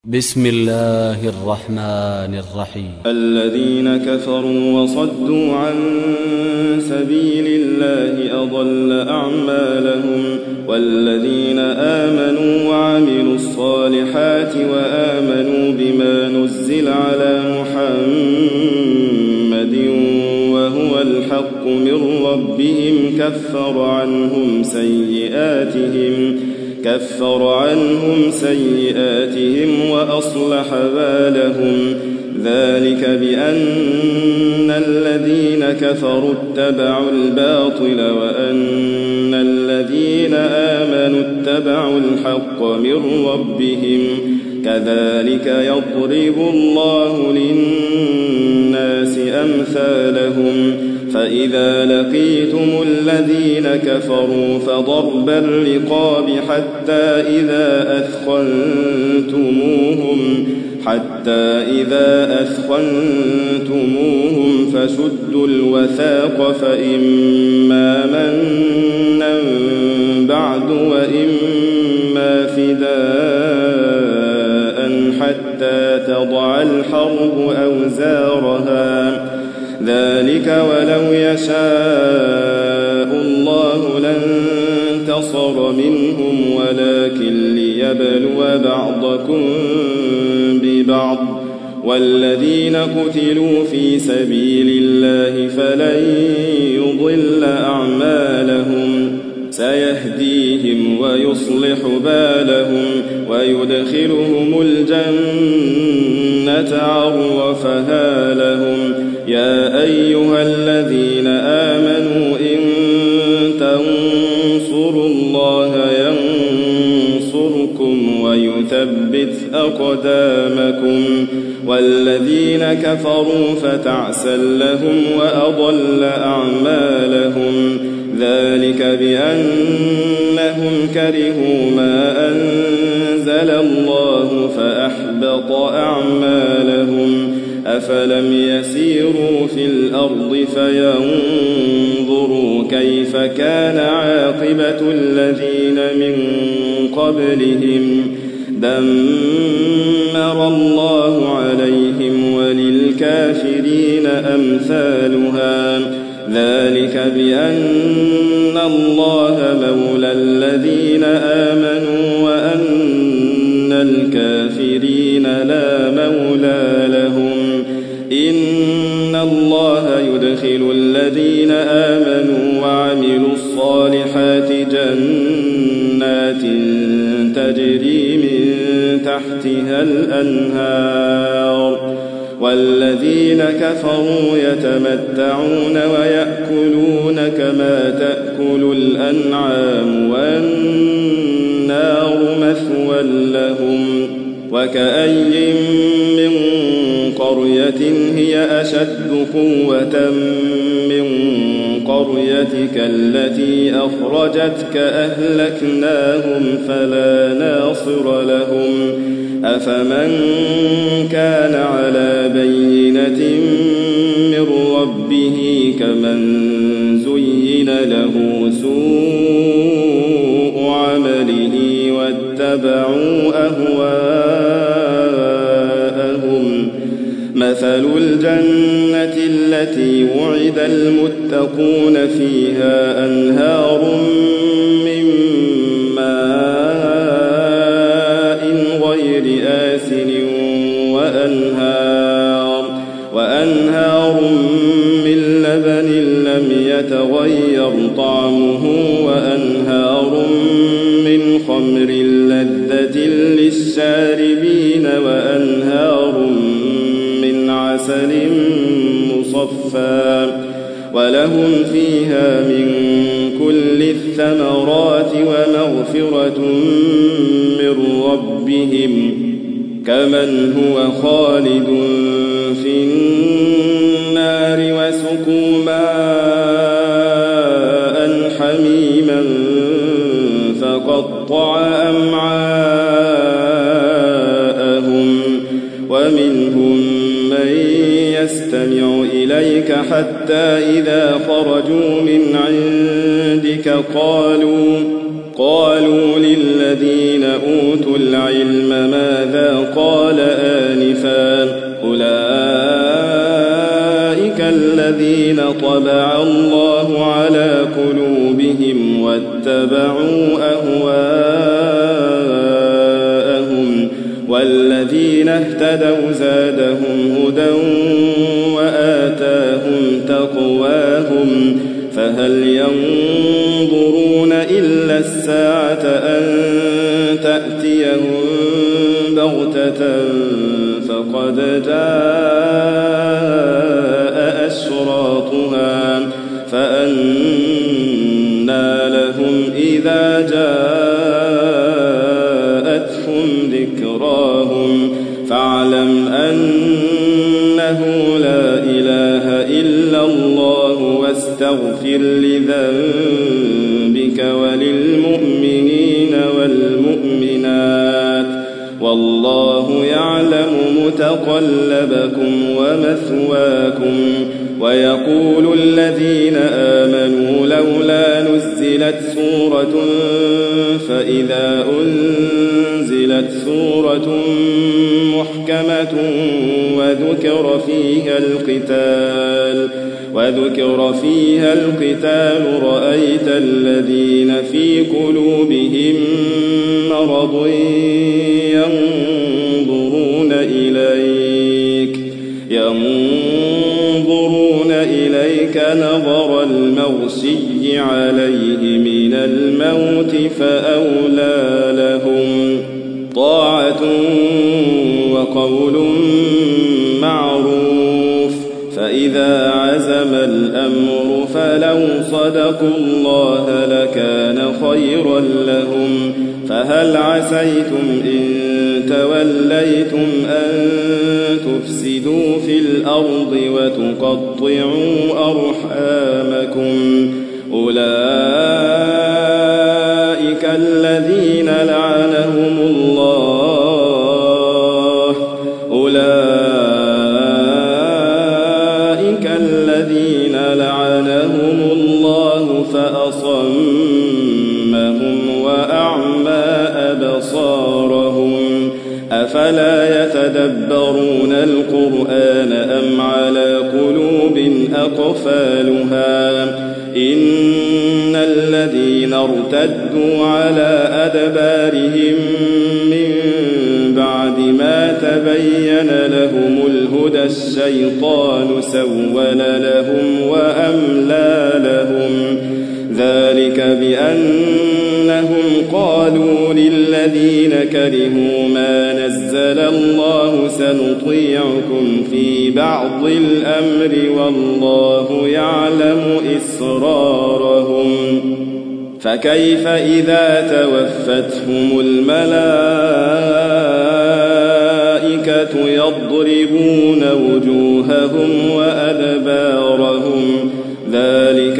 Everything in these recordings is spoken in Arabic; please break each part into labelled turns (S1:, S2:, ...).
S1: بسم الله الرحمن الرحيم.
S2: الذين كفروا وصدوا عن سبيل الله أضل أعمالهم، والذين آمنوا وعملوا الصالحات وآمنوا بما نزل على محمد وهو الحق من ربهم كفر عنهم سيئاتهم وأصلح بالهم. ذلك بأن الذين كفروا اتبعوا الباطل وأن الذين آمنوا اتبعوا الحق من ربهم. كذلك يضرب الله للناس أمثالهم. فإذا لقيتم الذين كفروا فضرب الرقاب حتى إذا أثخنتموهم فشدوا الوثاق، فإما منا بعد وإما فداء حتى تضع الحرب أوزارها. ذلك ولو يشاء الله لانتصر منهم ولكن ليبلو بعضكم ببعض. والذين قتلوا في سبيل الله فلن يضل أعمالهم، سيهديهم ويصلح بالهم ويدخلهم الجنة عرفها لهم. يا أيها الذين آمنوا إن تنصروا الله ينصركم ويثبت أقدامكم. والذين كفروا فتعسا لهم وأضل أعمالهم. ذلك بأنهم كرهوا ما أنزل الله فأحبط أعمالهم. أفلم يسيروا في الأرض فينظروا كيف كان عاقبة الذين من قبلهم. دمر الله عليهم وللكافرين أمثالها. ذلك بأن الله مولى الذين آمنوا وأن الكافرين لا مولى لهم. إن الله يدخل الذين آمنوا وعملوا الصالحات جنات تجري من تحتها الأنهار. والذين كفروا يتمتعون ويأكلون كما تأكل الأنعام والنار مثوى لهم. وكأي من قرية هي أشد قوة من قريتك التي أخرجتك أهلكناهم فلا ناصر لهم. أفمن كان على بينة من ربه كمن زين له سوء عمله واتبعوا أهواءهم. مثل الجنة التي وعد المتقون فيها أنهار من ماء غير آسن وأنهار من لبن لم يتغير طعمه وأنهار من خمر لذة للشاربين وأنهار من عسل مصفى ولهم فيها من كل الثمرات ومغفرة من ربهم كمن هو خالد في النار وسقوا ماء حميما فقطع أمعاءهم. ومنهم من يستمع إليك حتى إذا خرجوا من عندك قالوا للذين أوتوا العلم ماذا قال آنفا أولئك الذين طبع الله على قلوبهم واتبعوا أهواءهم والذين اهتدوا زادهم هدى وآتاهم تقواهم فهل ينظرون إلا الساعة أن تأتيهم بغتة فقد جاء أشراطها فأنى لهم إذا جاءتهم ذكراهم فاعلم أنه لا إله إلا الله واستغفر لذنبك وللمؤمنين والمؤمنات والله يعلم متقلبكم ومثواكم ويقول الذين آمنوا لولا نزلت سورة فإذا أنزلت سورة محكمة وذكر فيها القتال رأيت الذين في قلوبهم مرض ينظرون إليك نظر المغشي عليه من الموت فأولى لهم طاعة وقول معروف فإذا عزم الأمر فلو صدقوا الله لكان خيرا لهم فهل عسيتم إن توليتم أن تفسدوا في الأرض وتقطعوا أرحامكم أولئك الذين لعنهم الله فأصمهم وأعمى أبصارهم أفلا يتدبرون القرآن أم على قلوب أقفالها إن الذين ارتدوا على أدبارهم من بعد ما تبين لهم الهدى الشيطان سول لهم وأملى لهم ذلك بأنهم قالوا للذين كرهوا ما نزل الله سنطيعكم في بعض الأمر والله يعلم إسرارهم فكيف إذا توفتهم الملائكة يضربون وجوههم وأدبارهم ذلك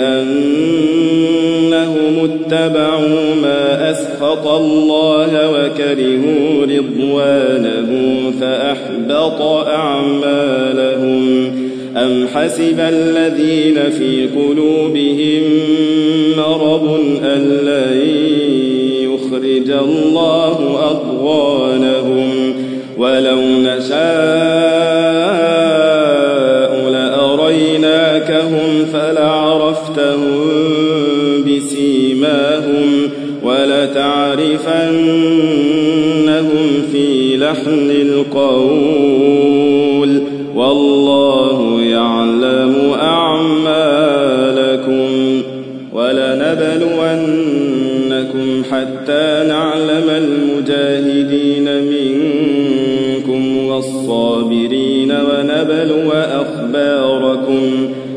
S2: بأنهم اتبعوا ما أسخط الله وكرهوا رضوانه فأحبط أعمالهم أم حسب الذين في قلوبهم مرض أن لن يخرج الله أضغانهم ولو نشاء لأريناكهم فلعرفتهم بسيماهم ولتعرفنهم في لحن القول والله يعلم أعمالكم ولنبلونكم حتى نعلم المجاهدين منكم والصابرين ونبلو أخباركم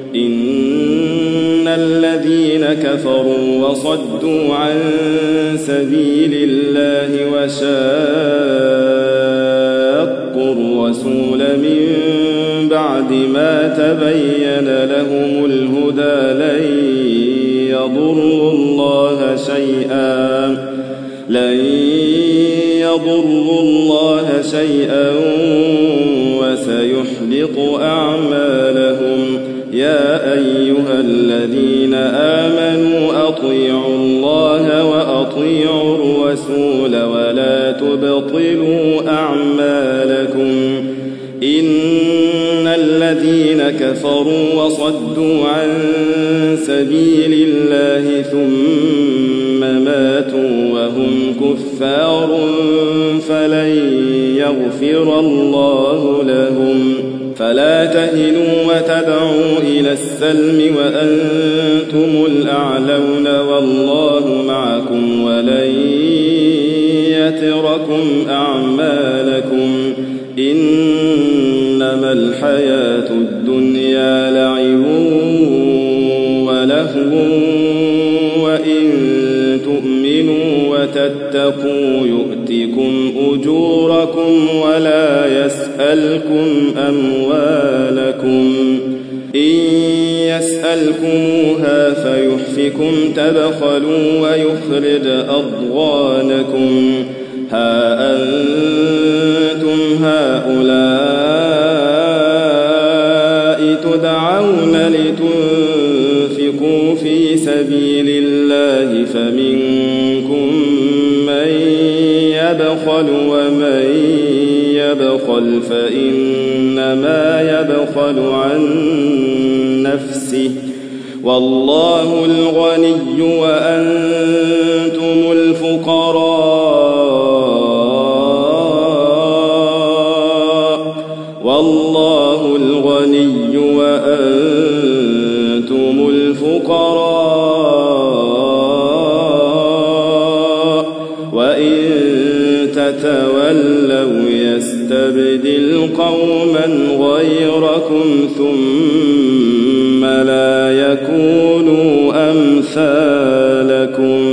S2: إن الذين كفروا وصدوا عن سبيل الله وشاقوا الرسول من بعد ما تبين لهم الهدى لن يضروا الله شيئا وسيحبط أعمالهم يا أيها الذين آمنوا أطيعوا الله وأطيعوا الرسول ولا تبطلوا أعمالكم إن الذين كفروا وصدوا عن سبيل الله ثم ماتوا وهم كفار فلن يغفر الله لهم فلا تهنوا وتدعوا إلى السلم وأنتم الأعلون والله معكم ولن يتركم أعمالكم إنما الحياة الدنيا لعب ولهو وإن تؤمنوا وتتقوا يؤتكم أجوركم ولا يسألكم أموالكم إن يسألكموها فيحفكم تبخلوا ويخرج أضغانكم ها أنتم هؤلاء تدعون لتنفقوا في سبيل الله فمنكم من يبخل ومن يبخل فإنما يبخل عن نفسه والله الغني وأنتم الفقراء والله الغني وأنتم الفقراء وإن تتولوا يستبدل قوما غيركم ثم لا يكونوا أمثالكم